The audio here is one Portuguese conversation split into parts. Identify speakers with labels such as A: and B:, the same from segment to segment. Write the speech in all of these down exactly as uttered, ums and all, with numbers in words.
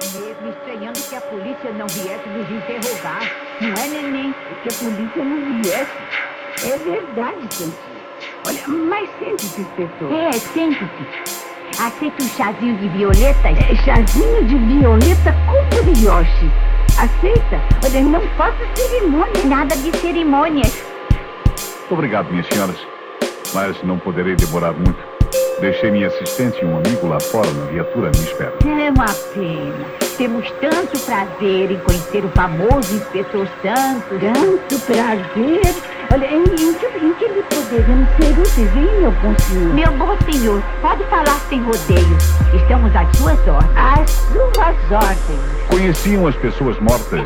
A: mesmo, estranhando que a polícia não viesse nos interrogar. Não é, neném?
B: Que a polícia não viesse. É verdade, Santinha. Olha, mas sente-se, inspetor.
A: É, sente-se. Aceita um chazinho de violetas?
B: É, chazinho de violeta com brioche. Aceita? Olha, não faça cerimônia.
A: Nada de cerimônias.
C: Obrigado, minhas senhoras. Mas não poderei demorar muito. Deixei minha assistente e um amigo lá fora na viatura à minha espera.
A: É uma pena. Temos tanto prazer em conhecer o famoso Inspetor Santos.
B: Tanto prazer. Olha, em, em, que, em que lhe poderemos ser úteis, hein, meu bom senhor?
A: Meu bom senhor, pode falar sem rodeios. Estamos às suas ordens.
B: Às suas ordens.
C: Conheciam as pessoas mortas?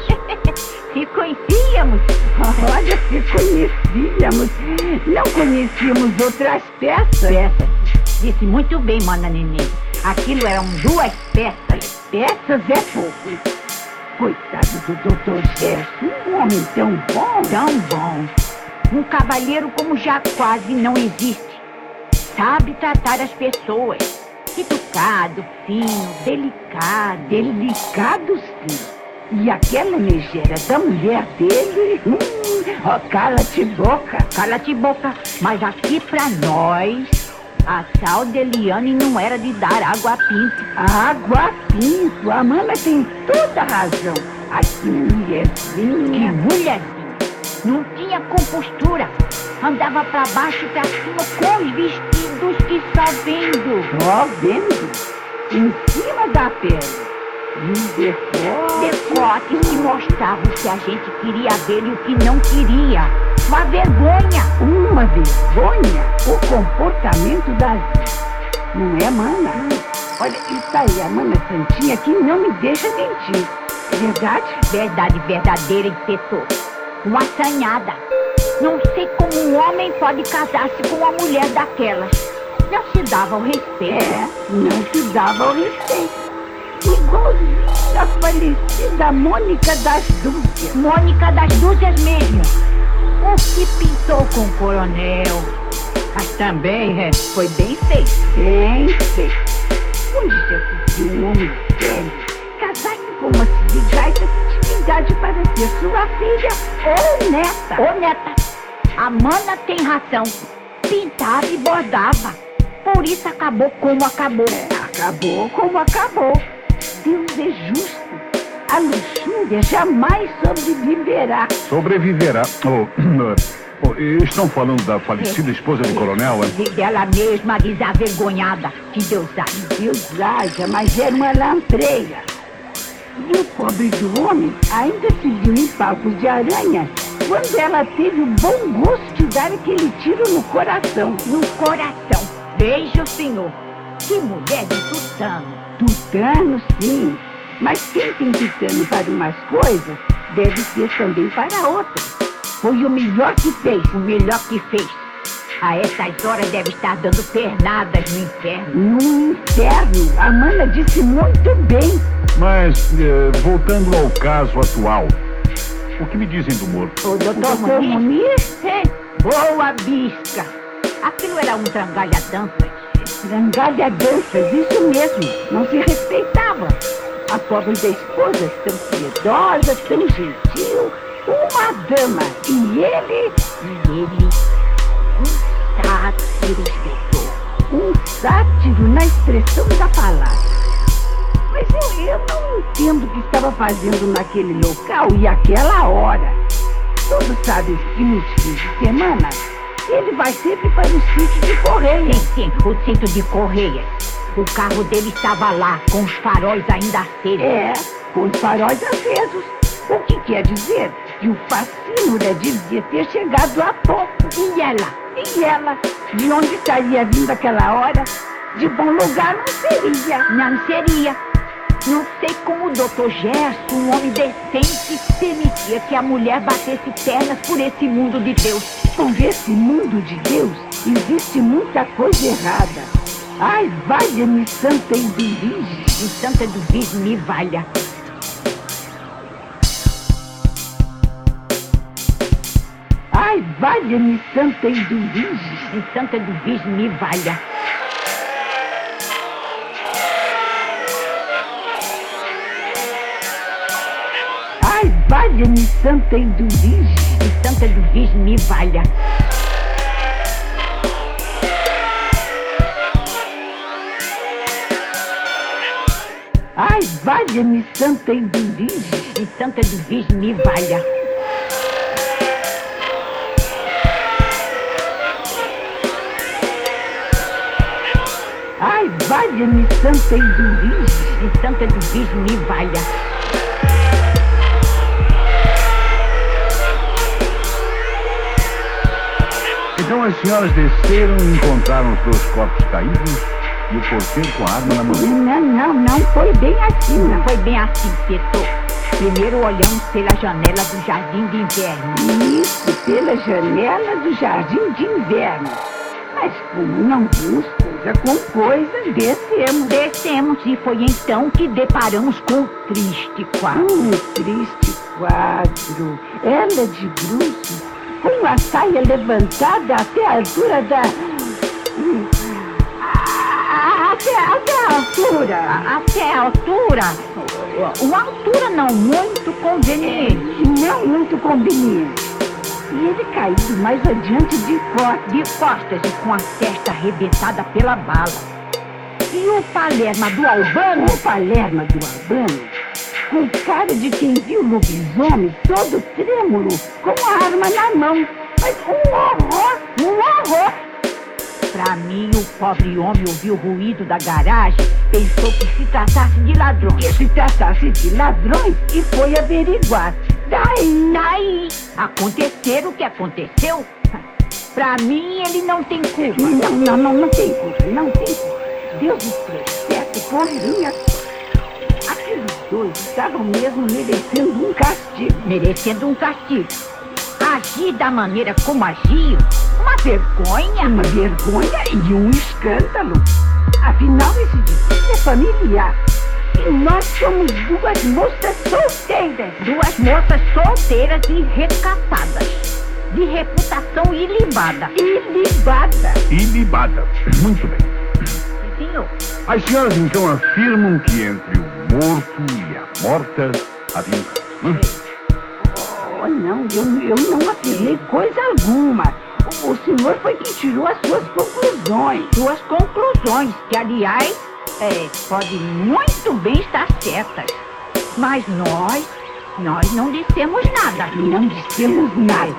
A: Se conhecíamos.
B: Olha, se conhecíamos. Não conhecíamos outras peças.
A: Peças. Disse muito bem, mana neném. Aquilo eram duas peças.
B: Peças é pouco. Coitado do doutor Gerson, um homem tão bom.
A: Tão bom. Um cavalheiro como já quase não existe. Sabe tratar as pessoas. Educado, fino, delicado.
B: Delicado, sim. E aquela megera da mulher dele... Hum, ó, cala-te boca.
A: Cala-te boca. Mas aqui pra nós... A tal de Eliane não era de dar água a pinto.
B: Água a pinto? A mana tem toda a razão. Ai, que mulherzinha.
A: Que mulherzinha. Não tinha compostura. Andava pra baixo e pra cima com os vestidos que só vendo.
B: Só vendo? Em cima da pele. E um decote.
A: Decotes que mostravam o que a gente queria ver e o que não queria. Uma vergonha.
B: Uma vergonha? O comportamento da vida. Não é, mana? Olha, está aí a mana Santinha que não me deixa mentir. Verdade?
A: Verdade verdadeira, inspetor. Uma assanhada. Não sei como um homem pode casar-se com uma mulher daquelas. Não se dava o respeito.
B: É, não se dava o respeito. Igualzinho a falecida Mônica das Dúzias.
A: Mônica das Dúzias mesmo. O que pintou com o coronel. Mas também é, foi bem feito.
B: Bem feito. Onde já se viu um homem velho casar com uma cigarra de idade para ser sua filha ou neta?
A: Ô neta, a mana tem razão. Pintava e bordava. Por isso acabou como acabou.
B: É, acabou como acabou. Deus é justo. A luxúria jamais sobreviverá.
C: Sobreviverá. Oh, oh, estão falando da falecida esposa do coronel, é?
A: E dela mesma, desavergonhada. Que Deus haja.
B: Deus haja, mas era uma lampreia. E o pobre do homem ainda se viu em palcos de aranha quando ela teve o bom gosto de dar aquele tiro no coração.
A: No coração. Veja o senhor. Que mulher de tutano.
B: Tutano, sim. Mas quem tem tutano para umas coisas, deve ser também para outras. Foi o melhor que fez.
A: O melhor que fez. A essas horas deve estar dando pernadas no inferno.
B: No inferno? A mana disse muito bem.
C: Mas, eh, voltando ao caso atual, o que me dizem do morto?
A: O doutor Munir? É, boa bisca. Aquilo era um trangalha-danças.
B: Trangalha-danças, isso mesmo. Não se respeitava. A pobre da esposa, tão piedosa, tão gentil, uma dama. E ele...
A: E ele... Um sátiro, inspetor.
B: Um sátiro na expressão da palavra. Mas eu, eu não entendo o que estava fazendo naquele local e aquela hora. Todos sabem que nos fins de semana ele vai sempre para o sítio de Correia.
A: Sim, sim, o sítio de Correia. O carro dele estava lá, com os faróis ainda acesos.
B: É, com os faróis acesos. O que quer dizer que o Facínora devia ter chegado há pouco.
A: E ela?
B: E ela? De onde estaria vindo aquela hora? De bom lugar não seria.
A: Não seria. Não sei como o doutor Gerson, um homem decente, permitia que a mulher batesse pernas por esse mundo de Deus.
B: Por esse mundo de Deus, existe muita coisa errada. Ai, valha-me Santa Eduvige.
A: E Santa Eduvige me valha.
B: Ai, valha-me Santa Eduvige.
A: E Santa Eduvige me valha.
B: valha-me Santa Eduvige.
A: E Santa Eduvige me valha.
B: Ai, valha-me Santa Eduvige.
A: E Santa Eduvige me valha.
B: Ai, valha-me Santa Eduvige.
A: E Santa Eduvige me valha.
C: Então as senhoras desceram e encontraram os dois corpos caídos e o porteiro com a arma na mão.
B: Não, não, não foi bem assim,
A: Não
B: não.
A: foi bem assim, inspetor. Primeiro olhamos pela janela do jardim de inverno.
B: Isso, pela janela do jardim de inverno. Mas como não vimos coisa com coisa, descemos.
A: Descemos e foi então que deparamos com um triste quadro.
B: Um triste quadro. Ela de bruços, com a saia levantada até a altura da... Hum, a- Até, até a altura.
A: A- Até a altura, uma altura não muito conveniente.
B: Não muito conveniente. E ele caído mais adiante de costas.
A: De costas e com a testa arrebentada pela bala. E o Palerma do Albano,
B: O Palerma do Albano, com cara de quem viu o lobisomem, todo trêmulo, com a arma na mão. Mas um horror, um horror.
A: pra mim, o pobre homem ouviu o ruído da garagem, pensou que se tratasse de ladrões.
B: Que se tratasse de ladrões e foi averiguar. Daí,
A: Daí, acontecer o que aconteceu, pra mim ele não tem culpa.
B: não, não, não, não tem culpa, não tem culpa. Deus os processe por minha sorte. Aqueles dois estavam mesmo merecendo um castigo.
A: Merecendo um castigo. Agir da maneira como agiam, uma vergonha.
B: Uma vergonha e um escândalo. Afinal, esse difícil é familiar. E nós somos duas moças solteiras.
A: Duas moças solteiras e recatadas, de reputação ilibada.
B: Ilibada.
C: Ilibada. Muito bem.
A: Sim, senhor.
C: As senhoras então afirmam que entre o morto e a morta havia um caso. Hum?
B: Oh, não, eu, eu não afirmei coisa alguma. O, o senhor foi quem tirou as suas conclusões.
A: Suas conclusões, que aliás, é, podem muito bem estar certas. Mas nós, nós não dissemos nada.
B: Não dissemos nada.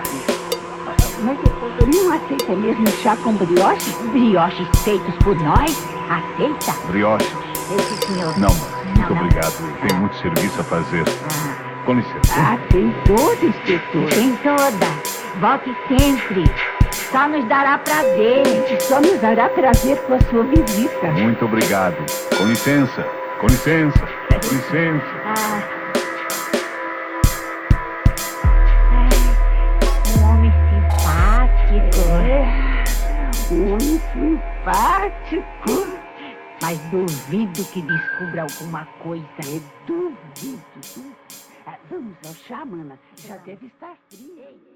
B: Mas o senhor não aceita mesmo chá com brioche?
A: Brioches feitos por nós, aceita?
C: Brioches?
A: Esse senhor.
C: Não, muito
A: Não, não.
C: obrigado. Eu tenho muito serviço a fazer.
A: Ah,
C: Com licença.
B: Ah, tem todo, inspetor.
A: tem toda. Volte sempre. Só nos dará prazer.
B: Só nos dará prazer com a sua visita.
C: Muito obrigado. Com licença. Com licença. Com licença.
A: Ah. Ai, um homem simpático.
B: É, um homem simpático.
A: Mas duvido que descubra alguma coisa.
B: É, duvido, duvido. Ah, vamos ao chá, mana. Já deve estar frio.